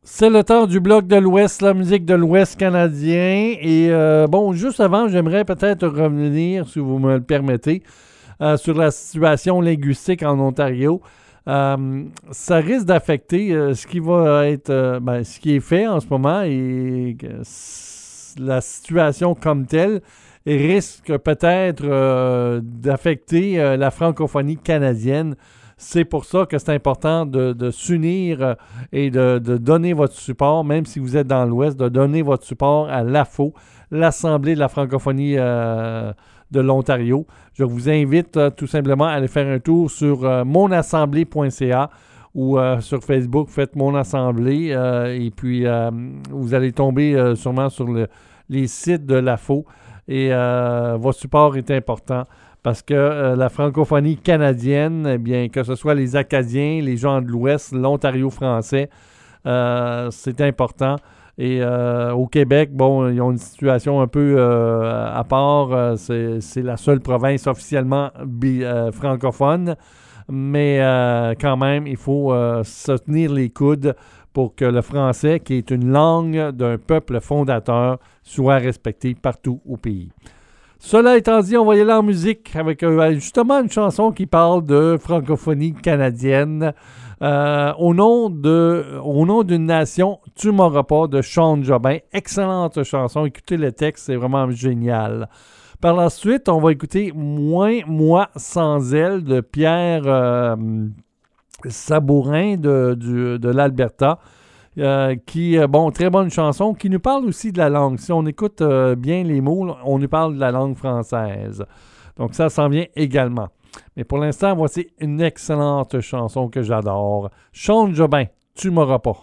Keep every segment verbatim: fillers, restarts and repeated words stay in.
C'est le temps du bloc de l'Ouest, la musique de l'Ouest canadien. Et euh, bon, juste avant, j'aimerais peut-être revenir, si vous me le permettez, euh, sur la situation linguistique en Ontario. Euh, ça risque d'affecter euh, ce qui va être, euh, ben, ce qui est fait en ce moment et euh, la situation comme telle risque peut-être euh, d'affecter euh, la francophonie canadienne. C'est pour ça que c'est important de, de s'unir et de, de donner votre support, même si vous êtes dans l'Ouest, de donner votre support à l'A F O, l'Assemblée de la francophonie euh, de l'Ontario. Je vous invite euh, tout simplement à aller faire un tour sur euh, mon assemblée point c a ou euh, sur Facebook, faites Mon Assemblée euh, et puis euh, vous allez tomber euh, sûrement sur le, les sites de l'A F O et euh, votre support est important. Parce que euh, la francophonie canadienne, eh bien, que ce soit les Acadiens, les gens de l'Ouest, l'Ontario français, euh, c'est important. Et euh, au Québec, bon, ils ont une situation un peu euh, à part. Euh, c'est, c'est la seule province officiellement bi- euh, francophone. Mais euh, quand même, il faut euh, se tenir les coudes pour que le français, qui est une langue d'un peuple fondateur, soit respecté partout au pays. Cela étant dit, on va y aller en musique avec euh, justement une chanson qui parle de francophonie canadienne. Euh, au nom de, au nom d'une nation, Tu m'auras pas de Sean Jobin. Excellente chanson. Écoutez le texte, c'est vraiment génial. Par la suite, on va écouter Moins moi sans elle de Pierre euh, Sabourin de, du, de l'Alberta. Euh, qui, euh, bon, très bonne chanson, qui nous parle aussi de la langue. Si on écoute euh, bien les mots, on nous parle de la langue française. Donc ça s'en vient également. Mais pour l'instant, voici une excellente chanson que j'adore. Sean Jobin, Tu m'auras pas.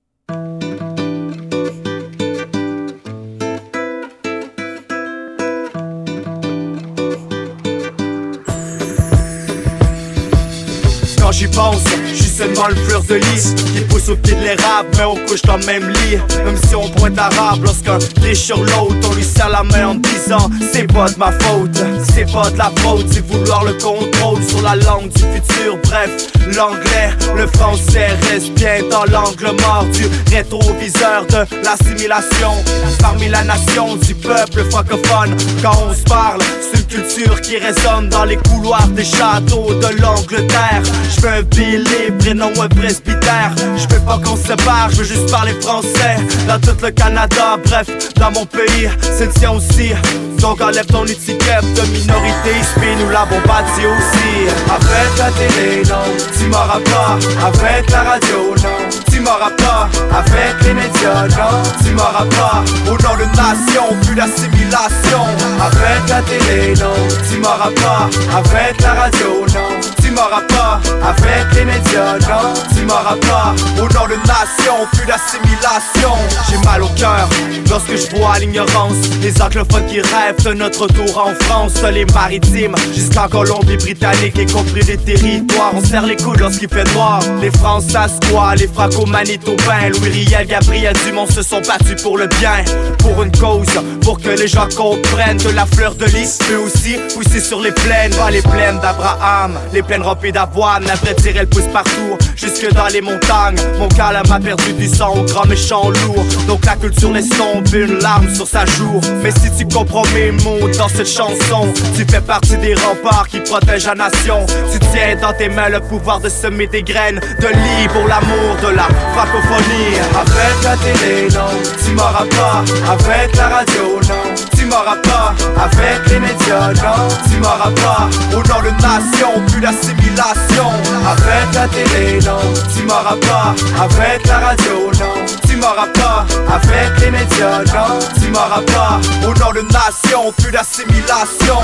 Quand j'y pense, je suis seulement le fleur de lys qui pousse au pied de l'érable, mais on couche dans le même lit. Même si on pointe arabe, lorsqu'un triche sur l'autre, on lui serre la main en disant c'est pas de ma faute, c'est pas de la faute, c'est vouloir le contrôle sur la langue du futur. Bref, l'anglais, le français reste bien dans l'angle mort du rétroviseur de l'assimilation. Parmi la nation du peuple francophone, quand on se parle, c'est une culture qui résonne dans les couloirs des châteaux de l'Angleterre. Je veux un billet libre et non un presbytère. Je veux pas qu'on se sépare, je veux juste parler français dans tout le Canada, bref, dans mon pays, c'est le tien aussi. Donc enlève ton étiquette de minorité, puis nous l'avons bâti aussi. Avec la télé, non, tu m'auras pas. Avec la radio, non, tu m'auras pas. Avec les médias, non, tu m'auras pas. Au nom de nation, plus d'assimilation. Avec la télé, non, tu m'auras pas. Avec la radio, non, tu m'auras pas. Avec les médias, non, tu m'auras pas. Au nom de nation, plus d'assimilation. J'ai mal au cœur lorsque je vois l'ignorance. Les anglophones qui rêvent de notre tour en France. Les maritimes jusqu'en Colombie-Britannique, y compris les territoires. On serre les coudes lorsqu'il fait noir. Les Francs-Sasquois, les Franco-Manitobains, Louis Riel, Gabriel Dumont se sont battus pour le bien, pour une cause, pour que les gens comprennent que la fleur de lys peut aussi pousser sur les plaines. Pas les plaines d'Abraham, les plaines remplies d'avoine. La vraie tire elle pousse partout, jusque dans les montagnes. Mon calme a perdu du sang au grand méchant lourd. Donc la culture laisse tomber une larme sur sa joue. Mais si tu comprends mes mots dans cette chanson, tu fais partie des remparts qui protègent la nation. Tu tiens dans tes mains le pouvoir de semer des graines de lit pour l'amour de la francophonie. Avec la télé, non, tu m'auras pas. Avec la radio, non, tu m'auras pas. Avec les médias, non, tu m'auras pas. Au nom de nation, plus d'assimilation. Avec la télé, non, tu m'auras pas. Avec la radio, non, tu m'auras pas. Avec les médias, non, tu m'auras pas. Au nom de nation, plus d'assimilation.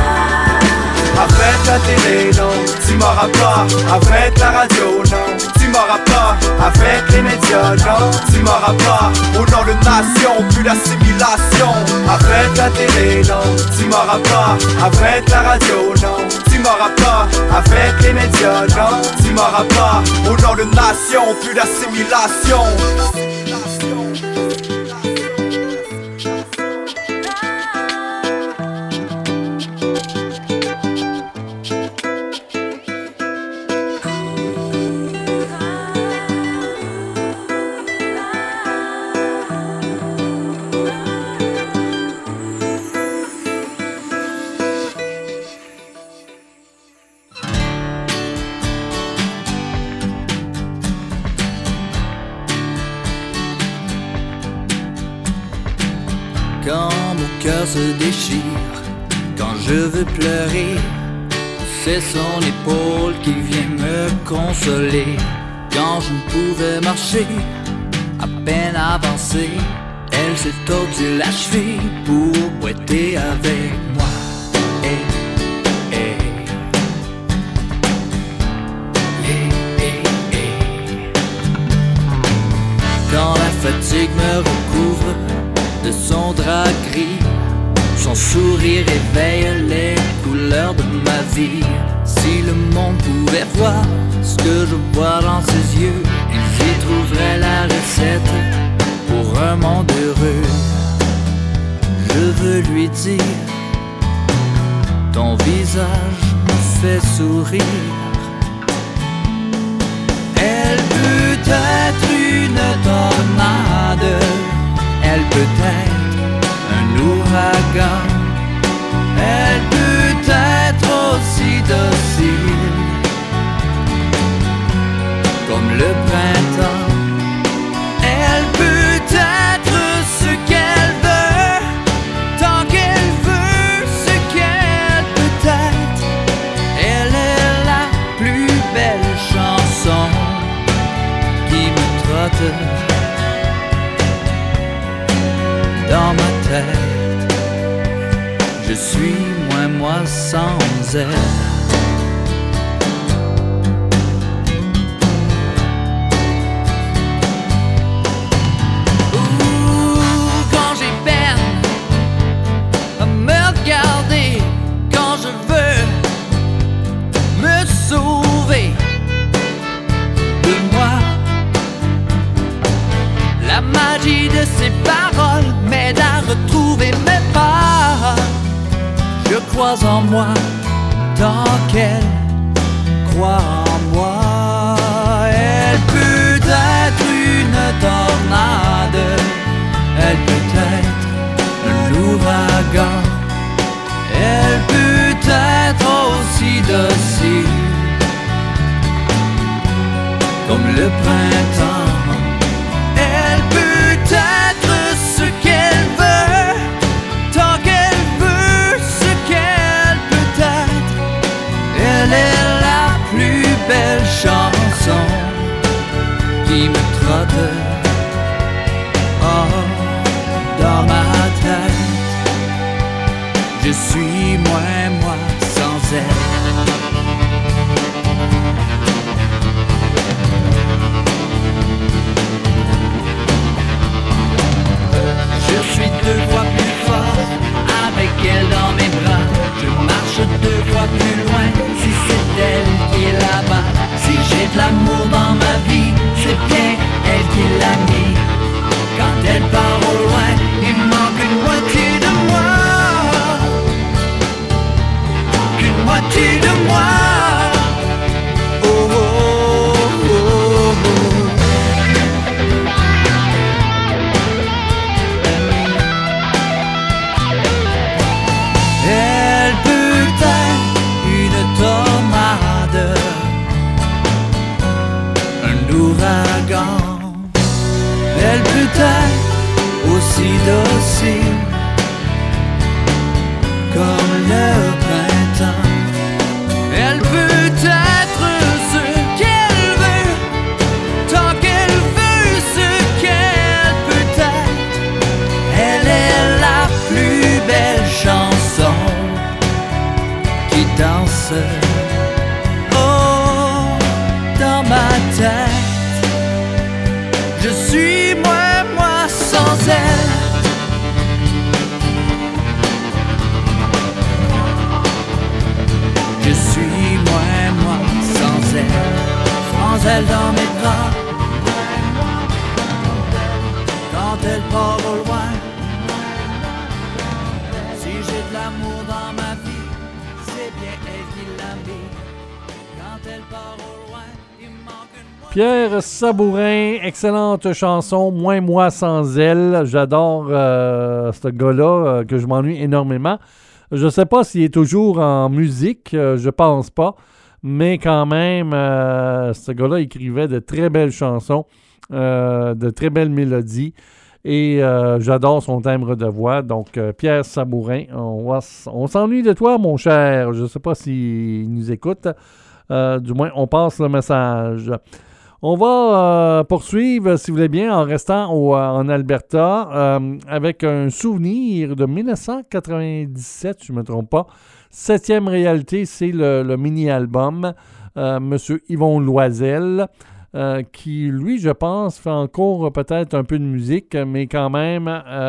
Avec la télé, non, tu m'auras pas. Avec la radio, non, tu m'auras pas avec les médias, non, tu m'auras pas au nom d'une nation, plus d'assimilation. Avec la télé, non, tu m'auras pas avec la radio, non, tu m'auras pas avec les médias, non, tu m'auras pas au nom d'une nation, plus d'assimilation. Quand mon cœur se déchire, quand je veux pleurer, c'est son épaule qui vient me consoler. Quand je ne pouvais marcher, à peine avancer, elle s'est tordue la cheville pour boiter avec moi. Hey, hey. Hey, hey, hey. Quand la fatigue me recouvre de son drap gris, son sourire éveille les couleurs de ma vie. Si le monde pouvait voir ce que je vois dans ses yeux, ils y trouveraient la recette pour un monde heureux. Je veux lui dire, ton visage me fait sourire. Elle peut être une tornade, elle peut être un ouragan, elle peut être aussi docile comme le printemps. Elle peut être ce qu'elle veut, tant qu'elle veut ce qu'elle peut être. Elle est la plus belle chanson qui me trotte dans ma tête. Je suis moins moi sans elle. Ouh, quand j'ai peine à me regarder, quand je veux me sauver de moi, la magie de ses paroles m'aide à retrouver mes pas. Je crois en moi tant qu'elle croit en moi. Elle peut être une tornade, elle peut être un ouragan, elle peut être aussi docile comme le printemps. Elle peut être ce qu'elle veut, tant qu'elle veut ce qu'elle peut être. Elle est la plus belle chanson qui me trotte oh, dans ma tête. Je suis moins moi sans elle. Je suis deux fois plus fort avec elle dans mes bras. Je marche deux fois plus loin si c'est elle qui est là-bas. Si j'ai de l'amour dans ma vie, c'est bien elle qui l'a mis. Quand elle part au loin, il manque une moitié de moi. Qu'une moitié de moi. Oh, oh, oh, oh, oh. Elle peut être une tornade, un ouragan. Elle peut être aussi docile comme le printemps. Elle peut être ce qu'elle veut, tant qu'elle veut ce qu'elle peut être. Elle est la plus belle chanson qui danse oh, dans ma tête. sans elle. Je suis moins moi sans elle, sans elle dans mes bras. Quand elle part au loin, si j'ai de l'amour dans ma vie, c'est bien elle qui l'a mis. Quand elle part au loin, il manque une moitié. Pierre Sabourin, excellente chanson, Moins moi sans elle. J'adore euh, ce gars-là, euh, que je m'ennuie énormément. Je ne sais pas s'il est toujours en musique, euh, je pense pas, mais quand même, euh, ce gars-là écrivait de très belles chansons, euh, de très belles mélodies, et euh, j'adore son timbre de voix. Donc, euh, Pierre Sabourin, on, va, on s'ennuie de toi, mon cher. Je ne sais pas s'il nous écoute, euh, du moins, on passe le message. On va euh, poursuivre, si vous voulez bien, en restant au, en Alberta, euh, avec un souvenir de dix-neuf cent quatre-vingt-dix-sept, si je ne me trompe pas. Septième réalité, c'est le, le mini-album, euh, M. Yvon Loisel, euh, qui, lui, je pense, fait encore peut-être un peu de musique, mais quand même,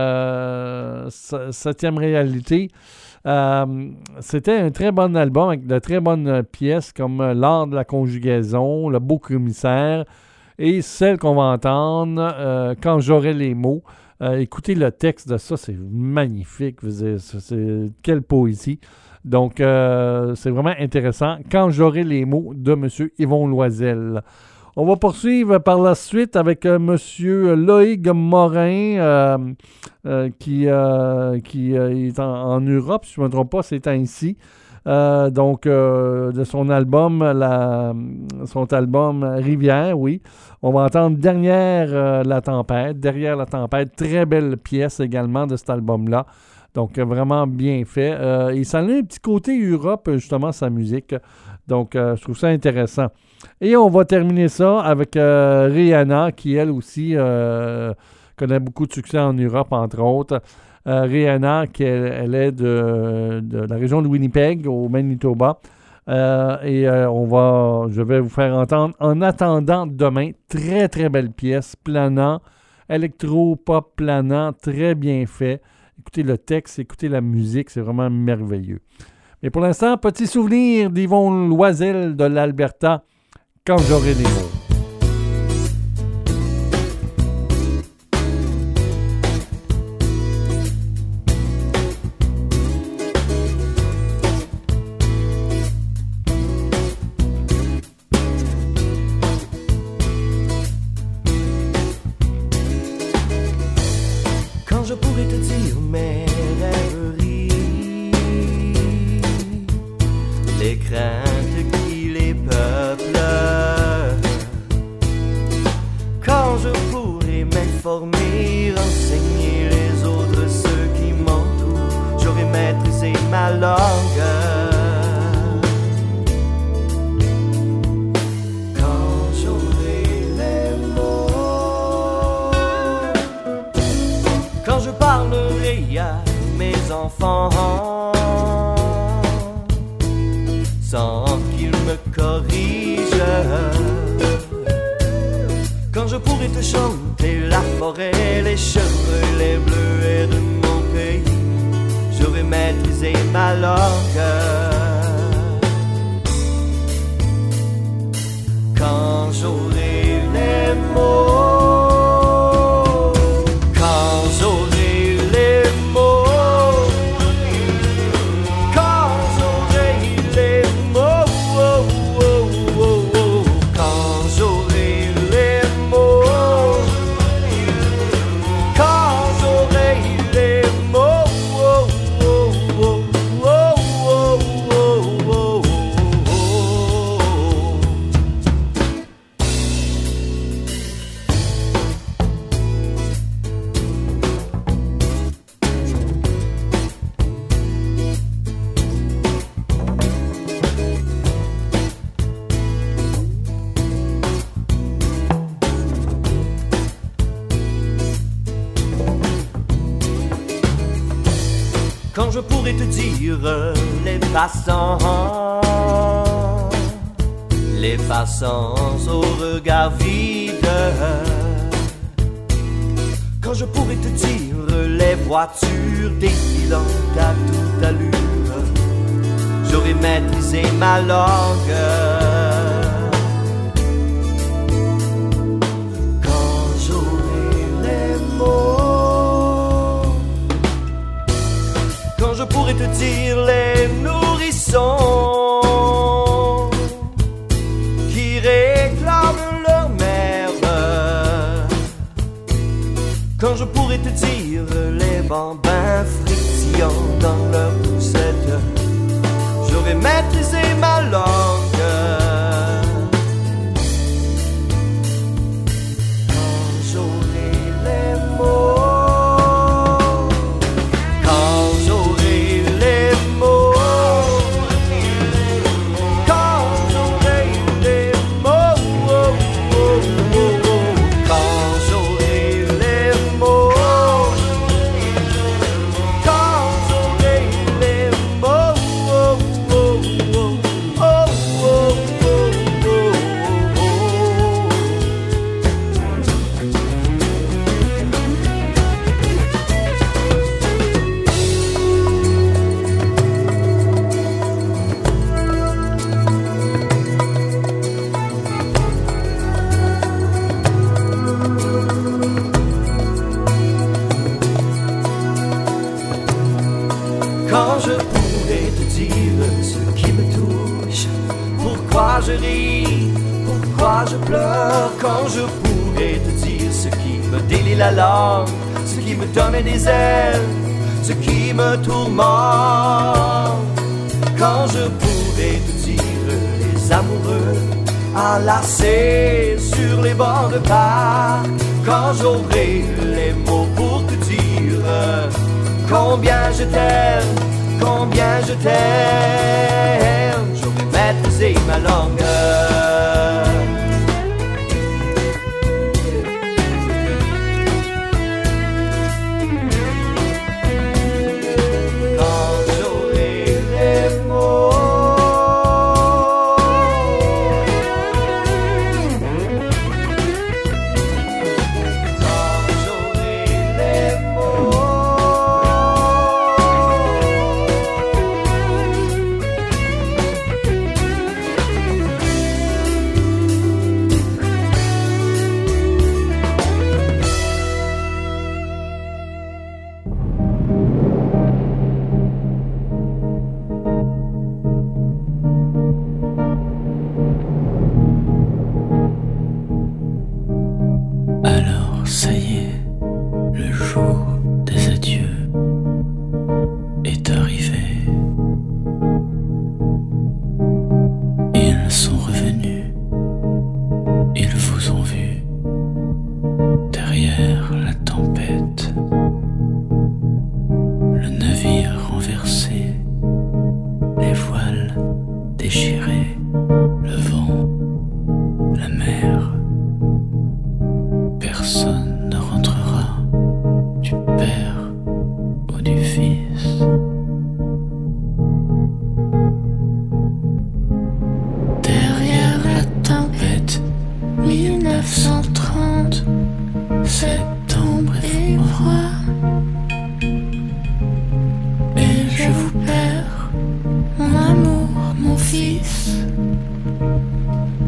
euh, Septième réalité, Euh, c'était un très bon album avec de très bonnes pièces comme L'art de la conjugaison, Le beau commissaire et celle qu'on va entendre, euh, Quand j'aurai les mots. Euh, écoutez le texte de ça, c'est magnifique. C'est, c'est, quelle poésie. Donc, euh, c'est vraiment intéressant. Quand j'aurai les mots de M. Yvon Loisel. On va poursuivre par la suite avec euh, M. Loïc Morin, euh, euh, qui, euh, qui euh, est en, en Europe, si je ne me trompe pas, c'est ainsi. Euh, donc, euh, de son album, la, son album Rivière, oui. On va entendre Derrière euh, la tempête, Derrière la tempête, très belle pièce également de cet album-là. Donc, vraiment bien fait. Euh, et ça a un petit côté Europe, justement, sa musique. Donc, euh, je trouve ça intéressant. Et on va terminer ça avec euh, Rihanna, qui, elle aussi, euh, connaît beaucoup de succès en Europe, entre autres. Euh, Rihanna, qui elle, elle est de, de la région de Winnipeg, au Manitoba. Euh, et euh, on va, je vais vous faire entendre En attendant demain, très, très belle pièce, planant, électro-pop planant, très bien fait. Écoutez le texte, écoutez la musique, c'est vraiment merveilleux. Mais pour l'instant, petit souvenir d'Yvon Loisel de l'Alberta, Quand j'aurai les mots. Quand je pourrai te dire mes rêveries, les craintes qui les peuplent, quand je pourrai m'informer, enseigner les autres, ceux qui m'entourent, j'aurai maîtrisé ma langue. Quand j'aurai les mots, quand je parlerai à mes enfants sans qu'ils me corrigent, quand je pourrai te chanter la forêt, les cheveux, les bleuets de mon pays, j'aurai maîtrisé ma langue. Quand j'aurai les mots, quand j'aurai les mots, quand j'aurai les mots, oh, oh, oh, oh, quand j'aurai les mots, quand j'aurai les mots, oh, oh, oh, oh, oh, oh, oh, oh. Quand je pourrai te dire les passants, les passants au regard vide, quand Quand je pourrais te dire les voitures défilant à toute allure, j'aurais maîtrisé ma langue. Quand j'aurai les mots, quand je pourrais te dire les nourrissons qui réclament leur mère, quand je pourrais te dire les bambins frétillants dans leur poussette, j'aurais maîtrisé ma langue. Quand j'aurai les mots, quand j'aurai les mots, quand j'aurai les mots, quand j'aurai les mots, quand j'aurai les mots, quand je pourrais te dire ce qui me touche, pourquoi je ris, pourquoi je pleure, quand je pourrais te dire ce qui me délie la langue, ce qui me donne des ailes, ce qui me tourmente, quand je pourrais te dire les amoureux enlacés sur les bancs de parc, quand j'aurai les mots pour te dire combien je t'aime, combien je t'aime, j'aurais maîtrisé ma langue. Quand j'aurai les mots, quand j'aurai les mots, Alors ça y est, le jour des adieux est arrivé. Ils sont revenus, ils vous ont vu derrière la tempête, le navire renversé, les voiles déchirées, le vent, la mer. Personne ne rentrera du Père ou du Fils. Derrière la tempête, mille neuf cent trente, septembre et froid. Et je vous perds, mon amour, mon fils.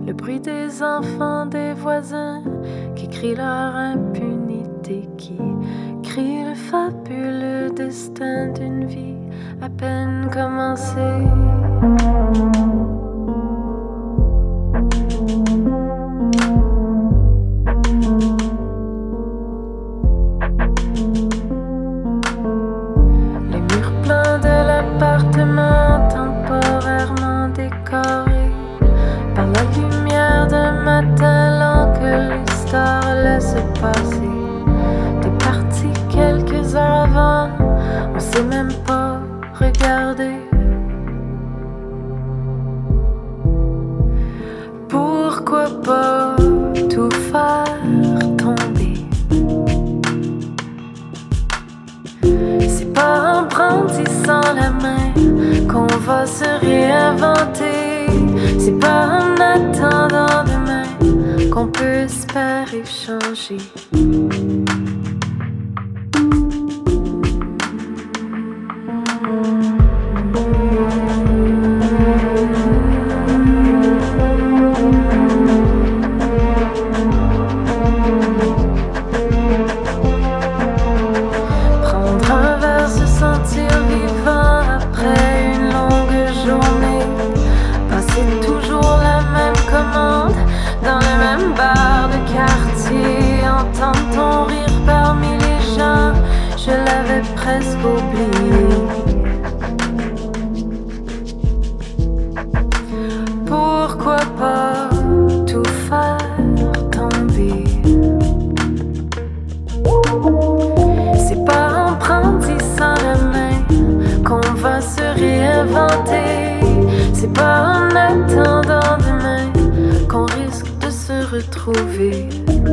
le bruit des enfants des voisins qui crient leur impunité, qui crient le fabuleux destin d'une vie à peine commencée. Les murs pleins de l'appartement temporairement décorés par la lumière d'un matin lent que l'histoire laisse passer. T'es parti quelques heures avant, on sait même pas regarder. Pourquoi pas tout faire tomber? C'est pas en brandissant la main qu'on va se réinventer. C'est pas en attendant demain qu'on peut espérer changer. Presque oublié. Pourquoi pas tout faire tomber? C'est pas en brandissant la main qu'on va se réinventer. C'est pas en attendant demain qu'on risque de se retrouver.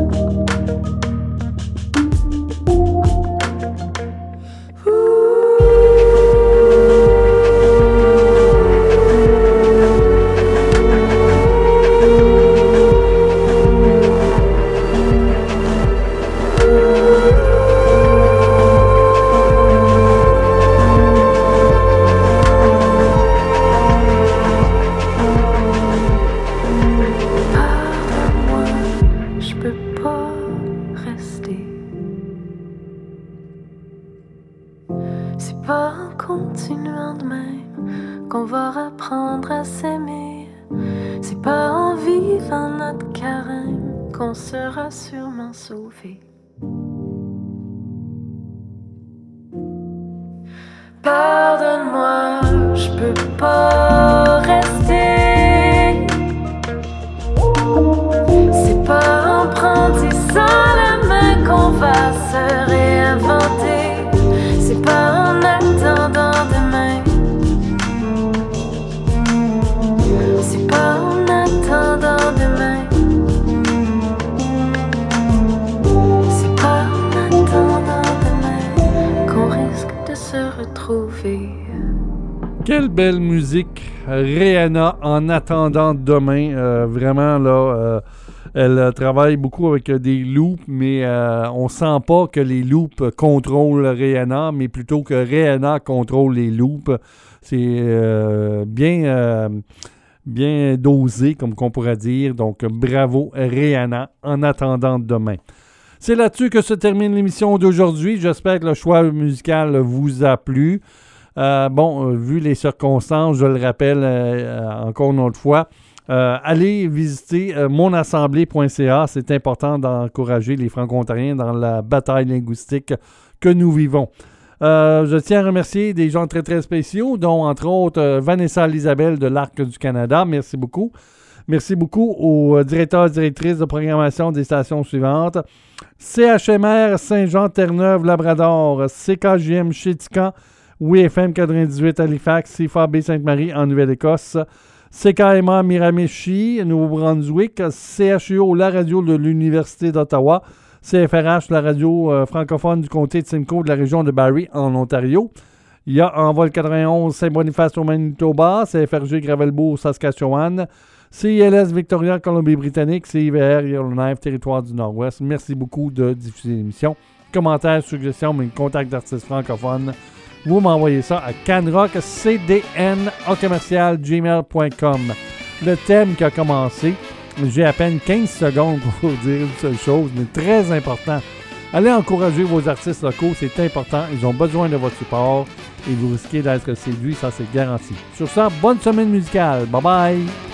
Sauvé. Pardonne-moi, je peux pas rester. C'est pas en brandissant la main qu'on va se réinventer. C'est pas en attendant demain. C'est pas en attendant demain. Quelle belle musique, Rihanna, en attendant demain. Euh, vraiment, là, euh, elle travaille beaucoup avec euh, des loops, mais euh, on sent pas que les loops contrôlent Rihanna, mais plutôt que Rihanna contrôle les loops. C'est euh, bien, euh, bien dosé, comme qu'on pourrait dire. Donc, bravo, Rihanna, en attendant demain. C'est là-dessus que se termine l'émission d'aujourd'hui. J'espère que le choix musical vous a plu. Euh, bon, euh, vu les circonstances, je le rappelle euh, encore une autre fois, euh, allez visiter euh, mon assemblée point c a. C'est important d'encourager les Franco-Ontariens dans la bataille linguistique que nous vivons. Euh, je tiens à remercier des gens très très spéciaux, dont entre autres euh, Vanessa Lisabelle de l'Arc du Canada. Merci beaucoup. Merci beaucoup aux directeurs et directrices de programmation des stations suivantes. C H M R Saint-Jean-Terre-Neuve-Labrador, C K J M Chétican, W F M quatre-vingt-dix-huit Halifax, C F A B Sainte-Marie en Nouvelle-Écosse, C K M A Miramichi, Nouveau-Brunswick, C H U O, la radio de l'Université d'Ottawa, C F R H, la radio euh, francophone du comté de Simcoe de la région de Barrie en Ontario. Il y a Envol quatre-vingt-onze Saint-Boniface au Manitoba, C F R G Gravelbourg, Saskatchewan, C I L S Victoria, Colombie-Britannique, C I V R Yellowknife, Territoire du Nord-Ouest. Merci beaucoup de diffuser l'émission. Commentaires, suggestions, mais contact d'artistes francophones. Vous m'envoyez ça à canrockcdn au commercial gmail point com. Le thème qui a commencé, J'ai à peine quinze secondes pour vous dire une seule chose, mais très important. Allez encourager vos artistes locaux, c'est important. Ils ont besoin de votre support et vous risquez d'être séduits, ça c'est garanti. Sur ça, bonne semaine musicale. Bye bye!